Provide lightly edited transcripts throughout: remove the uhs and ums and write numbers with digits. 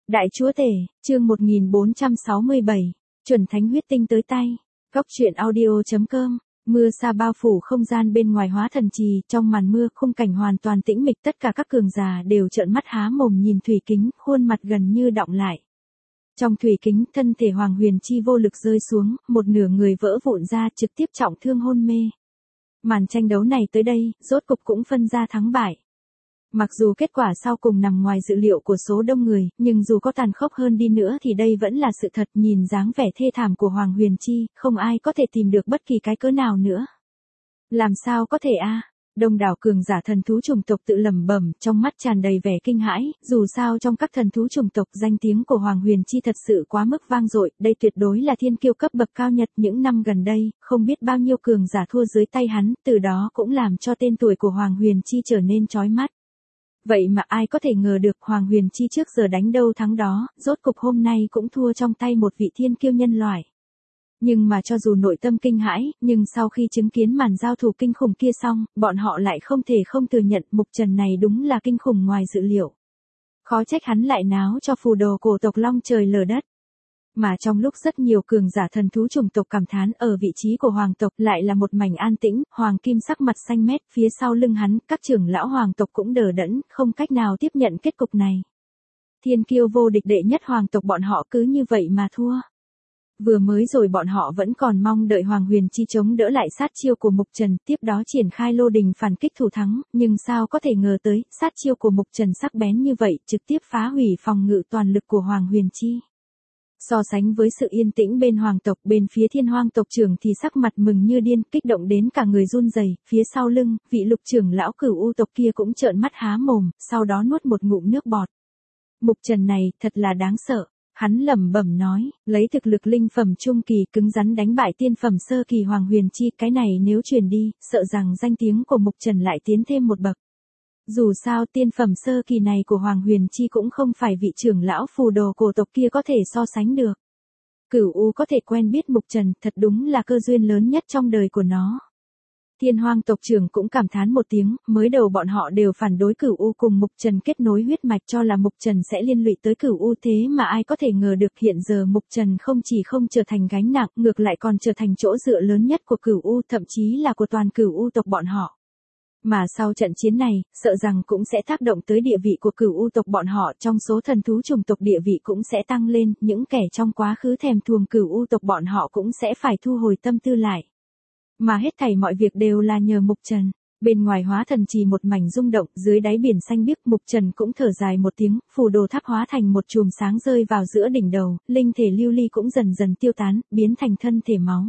Đại chúa tể, chương 1467, chuẩn thánh huyết tinh tới tay. Góc truyện audio.com. Mưa sa bao phủ không gian bên ngoài hóa thần trì, trong màn mưa khung cảnh hoàn toàn tĩnh mịch, tất cả các cường giả đều trợn mắt há mồm nhìn thủy kính, khuôn mặt gần như đọng lại. Trong thủy kính, thân thể Hoàng Huyền Chi vô lực rơi xuống, một nửa người vỡ vụn ra, trực tiếp trọng thương hôn mê. Màn tranh đấu này tới đây, rốt cục cũng phân ra thắng bại. Mặc dù kết quả sau cùng nằm ngoài dự liệu của số đông người, nhưng dù có tàn khốc hơn đi nữa thì đây vẫn là sự thật. Nhìn dáng vẻ thê thảm của Hoàng Huyền Chi, không ai có thể tìm được bất kỳ cái cớ nào nữa. Làm sao có thể a? Đông đảo cường giả thần thú chủng tộc tự lẩm bẩm, trong mắt tràn đầy vẻ kinh hãi, dù sao trong các thần thú chủng tộc danh tiếng của Hoàng Huyền Chi thật sự quá mức vang dội, đây tuyệt đối là thiên kiêu cấp bậc cao nhất. Những năm gần đây, không biết bao nhiêu cường giả thua dưới tay hắn, từ đó cũng làm cho tên tuổi của Hoàng Huyền Chi trở nên chói mắt. Vậy mà ai có thể ngờ được Hoàng Huyền Chi trước giờ đánh đâu thắng đó, rốt cục hôm nay cũng thua trong tay một vị thiên kiêu nhân loại. Nhưng mà cho dù nội tâm kinh hãi, nhưng sau khi chứng kiến màn giao thủ kinh khủng kia xong, bọn họ lại không thể không thừa nhận Mục Trần này đúng là kinh khủng ngoài dự liệu. Khó trách hắn lại náo cho phù đồ cổ tộc long trời lở đất. Mà trong lúc rất nhiều cường giả thần thú chủng tộc cảm thán, ở vị trí của hoàng tộc lại là một mảnh an tĩnh, Hoàng Kim sắc mặt xanh mét, phía sau lưng hắn, các trưởng lão hoàng tộc cũng đờ đẫn, không cách nào tiếp nhận kết cục này. Thiên kiêu vô địch đệ nhất hoàng tộc bọn họ cứ như vậy mà thua. Vừa mới rồi bọn họ vẫn còn mong đợi Hoàng Huyền Chi chống đỡ lại sát chiêu của Mục Trần, tiếp đó triển khai lô đình phản kích thủ thắng, nhưng sao có thể ngờ tới, sát chiêu của Mục Trần sắc bén như vậy, trực tiếp phá hủy phòng ngự toàn lực của Hoàng Huyền Chi. So sánh với sự yên tĩnh bên hoàng tộc, bên phía thiên hoang tộc trưởng thì sắc mặt mừng như điên, kích động đến cả người run rẩy. Phía sau lưng, vị lục trưởng lão Cửu U tộc kia cũng trợn mắt há mồm, sau đó nuốt một ngụm nước bọt. Mục Trần này, thật là đáng sợ. Hắn lẩm bẩm nói, lấy thực lực linh phẩm trung kỳ cứng rắn đánh bại tiên phẩm sơ kỳ Hoàng Huyền Chi, cái này nếu truyền đi, sợ rằng danh tiếng của Mục Trần lại tiến thêm một bậc. Dù sao tiên phẩm sơ kỳ này của Hoàng Huyền Chi cũng không phải vị trưởng lão phù đồ cổ tộc kia có thể so sánh được. Cửu U có thể quen biết Mục Trần, thật đúng là cơ duyên lớn nhất trong đời của nó. Thiên hoang tộc trưởng cũng cảm thán một tiếng, mới đầu bọn họ đều phản đối Cửu U cùng Mục Trần kết nối huyết mạch, cho là Mục Trần sẽ liên lụy tới Cửu U, thế mà ai có thể ngờ được hiện giờ Mục Trần không chỉ không trở thành gánh nặng, ngược lại còn trở thành chỗ dựa lớn nhất của Cửu U, thậm chí là của toàn Cửu U tộc bọn họ. Mà sau trận chiến này, sợ rằng cũng sẽ tác động tới địa vị của Cửu U tộc bọn họ, trong số thần thú chủng tộc địa vị cũng sẽ tăng lên, những kẻ trong quá khứ thèm thuồng Cửu U tộc bọn họ cũng sẽ phải thu hồi tâm tư lại. Mà hết thảy mọi việc đều là nhờ Mục Trần. Bên ngoài hóa thần trì một mảnh rung động, dưới đáy biển xanh biếc, Mục Trần cũng thở dài một tiếng, phù đồ tháp hóa thành một chùm sáng rơi vào giữa đỉnh đầu, linh thể lưu ly cũng dần dần tiêu tán, biến thành thân thể máu.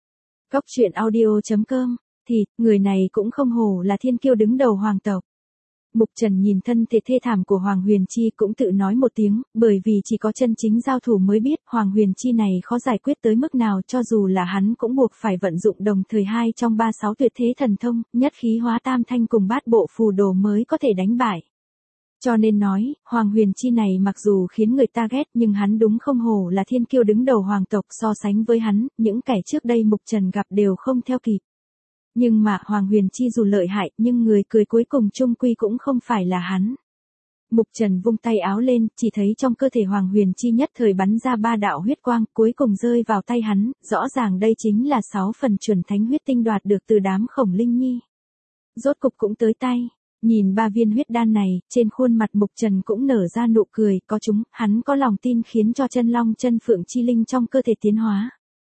Góc truyện audio.com. Thì, người này cũng không hổ là thiên kiêu đứng đầu hoàng tộc. Mục Trần nhìn thân thể thê thảm của Hoàng Huyền Chi cũng tự nói một tiếng, bởi vì chỉ có chân chính giao thủ mới biết Hoàng Huyền Chi này khó giải quyết tới mức nào, cho dù là hắn cũng buộc phải vận dụng đồng thời 2 trong 36 tuyệt thế thần thông, nhất khí hóa tam thanh cùng bát bộ phù đồ mới có thể đánh bại. Cho nên nói, Hoàng Huyền Chi này mặc dù khiến người ta ghét nhưng hắn đúng không hổ là thiên kiêu đứng đầu hoàng tộc, so sánh với hắn, những kẻ trước đây Mục Trần gặp đều không theo kịp. Nhưng mà Hoàng Huyền Chi dù lợi hại nhưng người cười cuối cùng chung quy cũng không phải là hắn. Mục Trần vung tay áo lên, chỉ thấy trong cơ thể Hoàng Huyền Chi nhất thời bắn ra 3 đạo huyết quang, cuối cùng rơi vào tay hắn, rõ ràng đây chính là 6 phần chuẩn thánh huyết tinh đoạt được từ đám Khổng Linh Nhi. Rốt cục cũng tới tay, nhìn 3 viên huyết đan này, trên khuôn mặt Mục Trần cũng nở ra nụ cười, có chúng, hắn có lòng tin khiến cho chân long chân phượng chi linh trong cơ thể tiến hóa.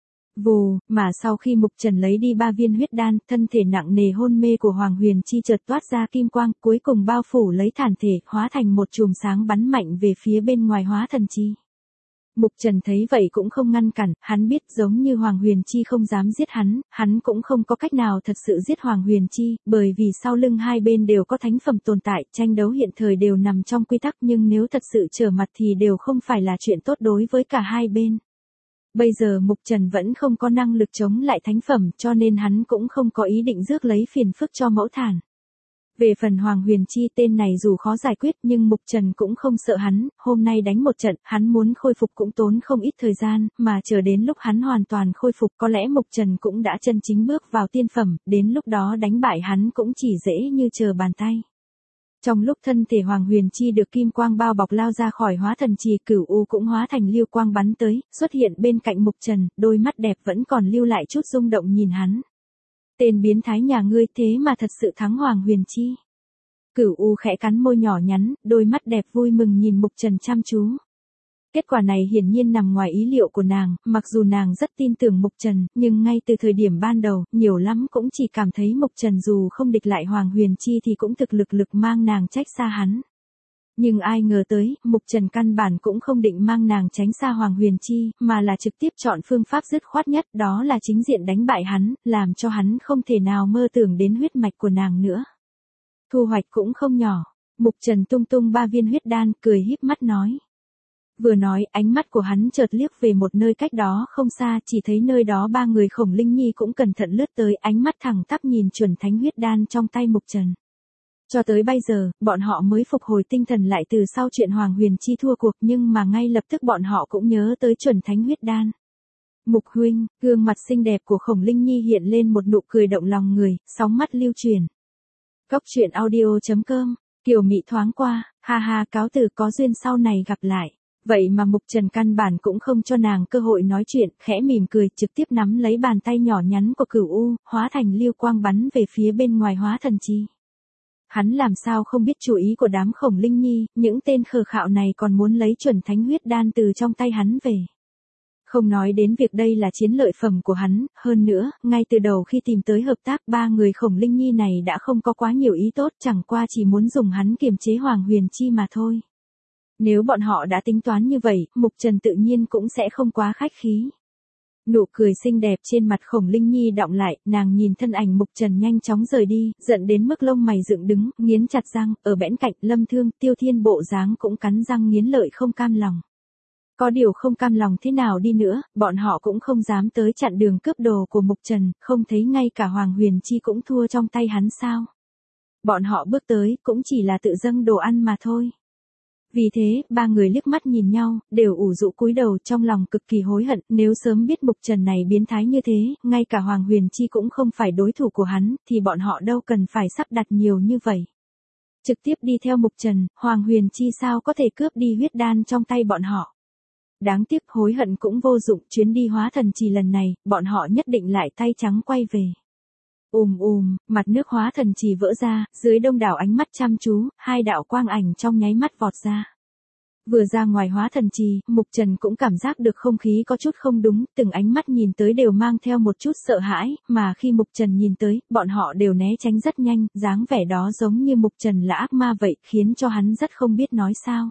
Vù, mà sau khi Mục Trần lấy đi 3 viên huyết đan, thân thể nặng nề hôn mê của Hoàng Huyền Chi chợt toát ra kim quang, cuối cùng bao phủ lấy thản thể, hóa thành một chùm sáng bắn mạnh về phía bên ngoài hóa thần chi. Mục Trần thấy vậy cũng không ngăn cản, hắn biết giống như Hoàng Huyền Chi không dám giết hắn cũng không có cách nào thật sự giết Hoàng Huyền Chi, bởi vì sau lưng hai bên đều có thánh phẩm tồn tại, tranh đấu hiện thời đều nằm trong quy tắc, nhưng nếu thật sự trở mặt thì đều không phải là chuyện tốt đối với cả hai bên. Bây giờ Mục Trần vẫn không có năng lực chống lại thánh phẩm, cho nên hắn cũng không có ý định rước lấy phiền phức cho mẫu thản. Về phần Hoàng Huyền Chi, tên này dù khó giải quyết nhưng Mục Trần cũng không sợ hắn, hôm nay đánh một trận, hắn muốn khôi phục cũng tốn không ít thời gian, mà chờ đến lúc hắn hoàn toàn khôi phục có lẽ Mục Trần cũng đã chân chính bước vào tiên phẩm, đến lúc đó đánh bại hắn cũng chỉ dễ như chờ bàn tay. Trong lúc thân thể Hoàng Huyền Chi được kim quang bao bọc lao ra khỏi hóa thần trì, Cửu U cũng hóa thành lưu quang bắn tới, xuất hiện bên cạnh Mục Trần, đôi mắt đẹp vẫn còn lưu lại chút rung động nhìn hắn. Tên biến thái nhà ngươi thế mà thật sự thắng Hoàng Huyền Chi. Cửu U khẽ cắn môi nhỏ nhắn, đôi mắt đẹp vui mừng nhìn Mục Trần chăm chú. Kết quả này hiển nhiên nằm ngoài ý liệu của nàng, mặc dù nàng rất tin tưởng Mục Trần, nhưng ngay từ thời điểm ban đầu, nhiều lắm cũng chỉ cảm thấy Mục Trần dù không địch lại Hoàng Huyền Chi thì cũng thực lực mang nàng trách xa hắn. Nhưng ai ngờ tới, Mục Trần căn bản cũng không định mang nàng tránh xa Hoàng Huyền Chi, mà là trực tiếp chọn phương pháp dứt khoát nhất, đó là chính diện đánh bại hắn, làm cho hắn không thể nào mơ tưởng đến huyết mạch của nàng nữa. Thu hoạch cũng không nhỏ. Mục Trần tung tung 3 viên huyết đan, cười híp mắt nói. Vừa nói, ánh mắt của hắn chợt liếc về một nơi cách đó không xa, chỉ thấy nơi đó 3 người Khổng Linh Nhi cũng cẩn thận lướt tới, ánh mắt thẳng tắp nhìn chuẩn thánh huyết đan trong tay Mục Trần. Cho tới bây giờ, bọn họ mới phục hồi tinh thần lại từ sau chuyện Hoàng Huyền Chi thua cuộc, nhưng mà ngay lập tức bọn họ cũng nhớ tới chuẩn thánh huyết đan. Mục huynh, gương mặt xinh đẹp của Khổng Linh Nhi hiện lên một nụ cười động lòng người, sóng mắt lưu truyền. Cốc truyện audio.com, Kiều Mị thoáng qua, ha ha, cáo từ, có duyên sau này gặp lại. Vậy mà Mục Trần căn bản cũng không cho nàng cơ hội nói chuyện, khẽ mỉm cười, trực tiếp nắm lấy bàn tay nhỏ nhắn của Cửu U, hóa thành lưu quang bắn về phía bên ngoài hóa thần chi. Hắn làm sao không biết chủ ý của đám Khổng Linh Nhi, những tên khờ khạo này còn muốn lấy chuẩn thánh huyết đan từ trong tay hắn về. Không nói đến việc đây là chiến lợi phẩm của hắn, hơn nữa, ngay từ đầu khi tìm tới hợp tác 3 người Khổng Linh Nhi này đã không có quá nhiều ý tốt, chẳng qua chỉ muốn dùng hắn kiềm chế Hoàng Huyền Chi mà thôi. Nếu bọn họ đã tính toán như vậy, Mục Trần tự nhiên cũng sẽ không quá khách khí. Nụ cười xinh đẹp trên mặt Khổng Linh Nhi đọng lại, nàng nhìn thân ảnh Mục Trần nhanh chóng rời đi, giận đến mức lông mày dựng đứng, nghiến chặt răng, ở bẽn cạnh Lâm Thương, Tiêu Thiên bộ dáng cũng cắn răng nghiến lợi không cam lòng. Có điều không cam lòng thế nào đi nữa, bọn họ cũng không dám tới chặn đường cướp đồ của Mục Trần, không thấy ngay cả Hoàng Huyền Chi cũng thua trong tay hắn sao. Bọn họ bước tới, cũng chỉ là tự dâng đồ ăn mà thôi. Vì thế, 3 người liếc mắt nhìn nhau, đều ủ rũ cúi đầu trong lòng cực kỳ hối hận, nếu sớm biết Mục Trần này biến thái như thế, ngay cả Hoàng Huyền Chi cũng không phải đối thủ của hắn, thì bọn họ đâu cần phải sắp đặt nhiều như vậy. Trực tiếp đi theo Mục Trần, Hoàng Huyền Chi sao có thể cướp đi huyết đan trong tay bọn họ. Đáng tiếc hối hận cũng vô dụng, chuyến đi hóa thần trì lần này, bọn họ nhất định lại tay trắng quay về. Mặt nước hóa thần trì vỡ ra, dưới đông đảo ánh mắt chăm chú, 2 đạo quang ảnh trong nháy mắt vọt ra. Vừa ra ngoài hóa thần trì, Mục Trần cũng cảm giác được không khí có chút không đúng, từng ánh mắt nhìn tới đều mang theo một chút sợ hãi, mà khi Mục Trần nhìn tới, bọn họ đều né tránh rất nhanh, dáng vẻ đó giống như Mục Trần là ác ma vậy, khiến cho hắn rất không biết nói sao.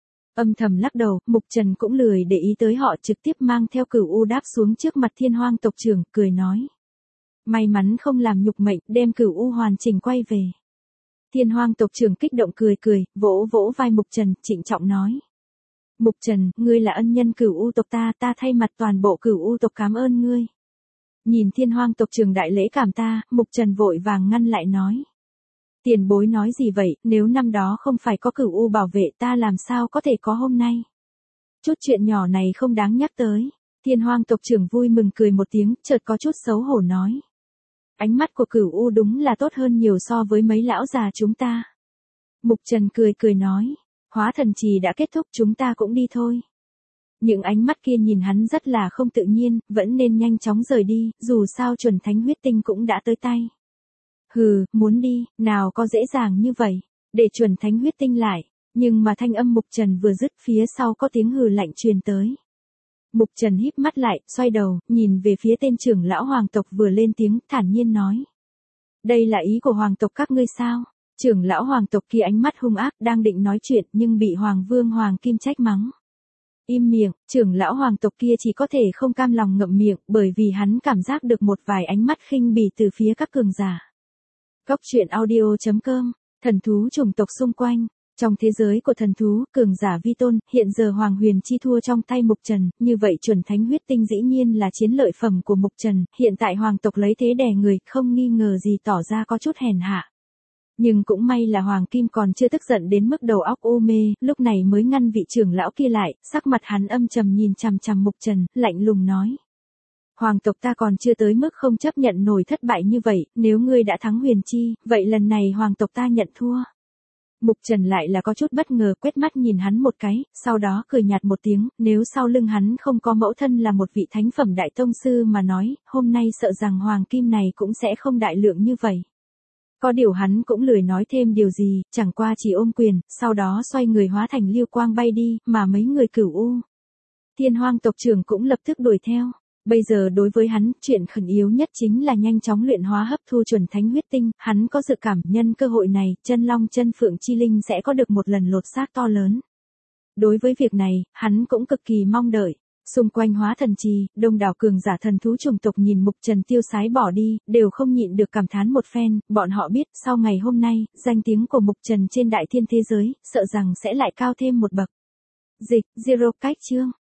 Âm thầm lắc đầu, Mục Trần cũng lười để ý tới họ, trực tiếp mang theo Cửu U đáp xuống trước mặt Thiên Hoang tộc trưởng, cười nói. May mắn không làm nhục mệnh, đem Cửu U hoàn chỉnh quay về. Thiên Hoang tộc trưởng kích động cười, vỗ vỗ vai Mục Trần, trịnh trọng nói. Mục Trần, ngươi là ân nhân Cửu U tộc ta thay mặt toàn bộ Cửu U tộc cảm ơn ngươi. Nhìn Thiên Hoang tộc trưởng đại lễ cảm ta, Mục Trần vội vàng ngăn lại nói. Tiền bối nói gì vậy, nếu năm đó không phải có Cửu U bảo vệ ta làm sao có thể có hôm nay. Chút chuyện nhỏ này không đáng nhắc tới. Thiên Hoang tộc trưởng vui mừng cười một tiếng, chợt có chút xấu hổ nói. Ánh mắt của Cửu U đúng là tốt hơn nhiều so với mấy lão già chúng ta. Mục Trần cười nói, hóa thần trì đã kết thúc, chúng ta cũng đi thôi. Những ánh mắt kia nhìn hắn rất là không tự nhiên, vẫn nên nhanh chóng rời đi, dù sao chuẩn thánh huyết tinh cũng đã tới tay. Hừ, muốn đi, nào có dễ dàng như vậy, để chuẩn thánh huyết tinh lại, nhưng mà thanh âm Mục Trần vừa dứt phía sau có tiếng hừ lạnh truyền tới. Mục Trần híp mắt lại, xoay đầu, nhìn về phía tên trưởng lão hoàng tộc vừa lên tiếng, thản nhiên nói. Đây là ý của hoàng tộc các ngươi sao? Trưởng lão hoàng tộc kia ánh mắt hung ác đang định nói chuyện nhưng bị Hoàng Vương Hoàng Kim trách mắng. Im miệng, trưởng lão hoàng tộc kia chỉ có thể không cam lòng ngậm miệng bởi vì hắn cảm giác được một vài ánh mắt khinh bỉ từ phía các cường giả. Cốc truyện audio.com, thần thú chủng tộc xung quanh. Trong thế giới của thần thú, cường giả vi tôn, hiện giờ Hoàng Huyền Chi thua trong tay Mục Trần, như vậy chuẩn thánh huyết tinh dĩ nhiên là chiến lợi phẩm của Mục Trần, hiện tại hoàng tộc lấy thế đè người, không nghi ngờ gì tỏ ra có chút hèn hạ. Nhưng cũng may là Hoàng Kim còn chưa tức giận đến mức đầu óc u mê, lúc này mới ngăn vị trưởng lão kia lại, sắc mặt hắn âm trầm nhìn chằm chằm Mục Trần, lạnh lùng nói. Hoàng tộc ta còn chưa tới mức không chấp nhận nổi thất bại như vậy, nếu ngươi đã thắng Huyền Chi, vậy lần này hoàng tộc ta nhận thua. Mục Trần lại là có chút bất ngờ, quét mắt nhìn hắn một cái, sau đó cười nhạt một tiếng, nếu sau lưng hắn không có mẫu thân là một vị thánh phẩm đại tông sư mà nói, hôm nay sợ rằng hoàng kim này cũng sẽ không đại lượng như vậy. Có điều hắn cũng lười nói thêm điều gì, chẳng qua chỉ ôm quyền, sau đó xoay người hóa thành lưu quang bay đi, mà mấy người Cửu U Thiên Hoang tộc trưởng cũng lập tức đuổi theo. Bây giờ đối với hắn, chuyện khẩn yếu nhất chính là nhanh chóng luyện hóa hấp thu chuẩn thánh huyết tinh, hắn có dự cảm nhân cơ hội này, chân long chân phượng chi linh sẽ có được một lần lột xác to lớn. Đối với việc này, hắn cũng cực kỳ mong đợi. Xung quanh hóa thần trì, đông đảo cường giả thần thú chủng tộc nhìn Mục Trần tiêu sái bỏ đi, đều không nhịn được cảm thán một phen, bọn họ biết, sau ngày hôm nay, danh tiếng của Mục Trần trên đại thiên thế giới, sợ rằng sẽ lại cao thêm một bậc. Dịch, Zero cách chương.